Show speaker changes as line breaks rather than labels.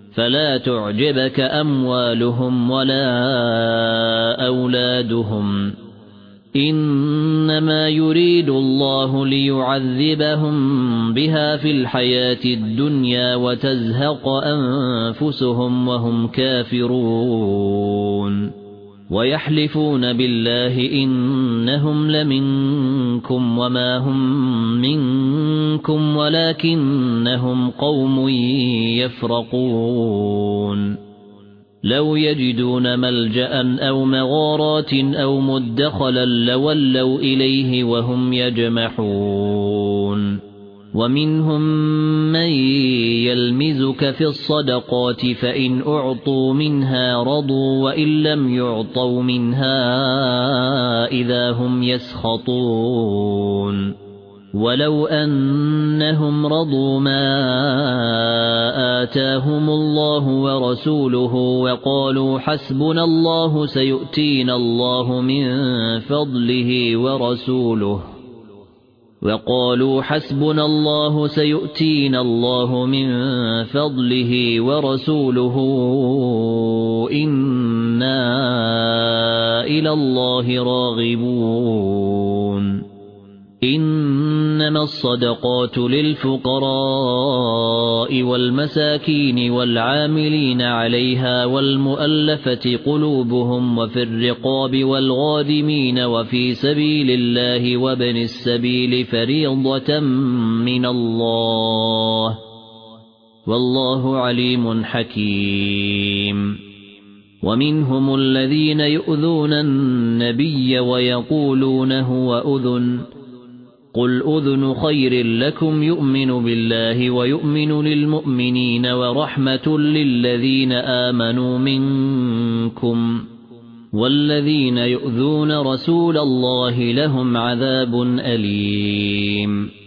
فلا تعجبك أموالهم ولا أولادهم إنما يريد الله ليعذبهم بها في الحياة الدنيا وتزهق أنفسهم وهم كافرون ويحلفون بالله إنهم لمنكم وما هم منكم ولكنهم قوم يفرقون لو يجدون ملجأ أو مغارات أو مدخلا لولوا إليه وهم يجمحون ومنهم من يلمزك في الصدقات فإن أعطوا منها رضوا وإن لم يعطوا منها إذا هم يسخطون ولو أنهم رضوا ما آتاهم الله ورسوله وقالوا حسبنا الله سيؤتينا الله من فضله ورسوله إنا إلى الله راغبون إنما الصدقات للفقراء والمساكين والعاملين عليها والمؤلفة قلوبهم وفي الرقاب والغارمين وفي سبيل الله وابن السبيل فريضة من الله والله عليم حكيم ومنهم الذين يؤذون النبي ويقولون هو أذن قل أذن خير لكم يؤمن بالله ويؤمن للمؤمنين ورحمة للذين آمنوا منكم والذين يؤذون رسول الله لهم عذاب أليم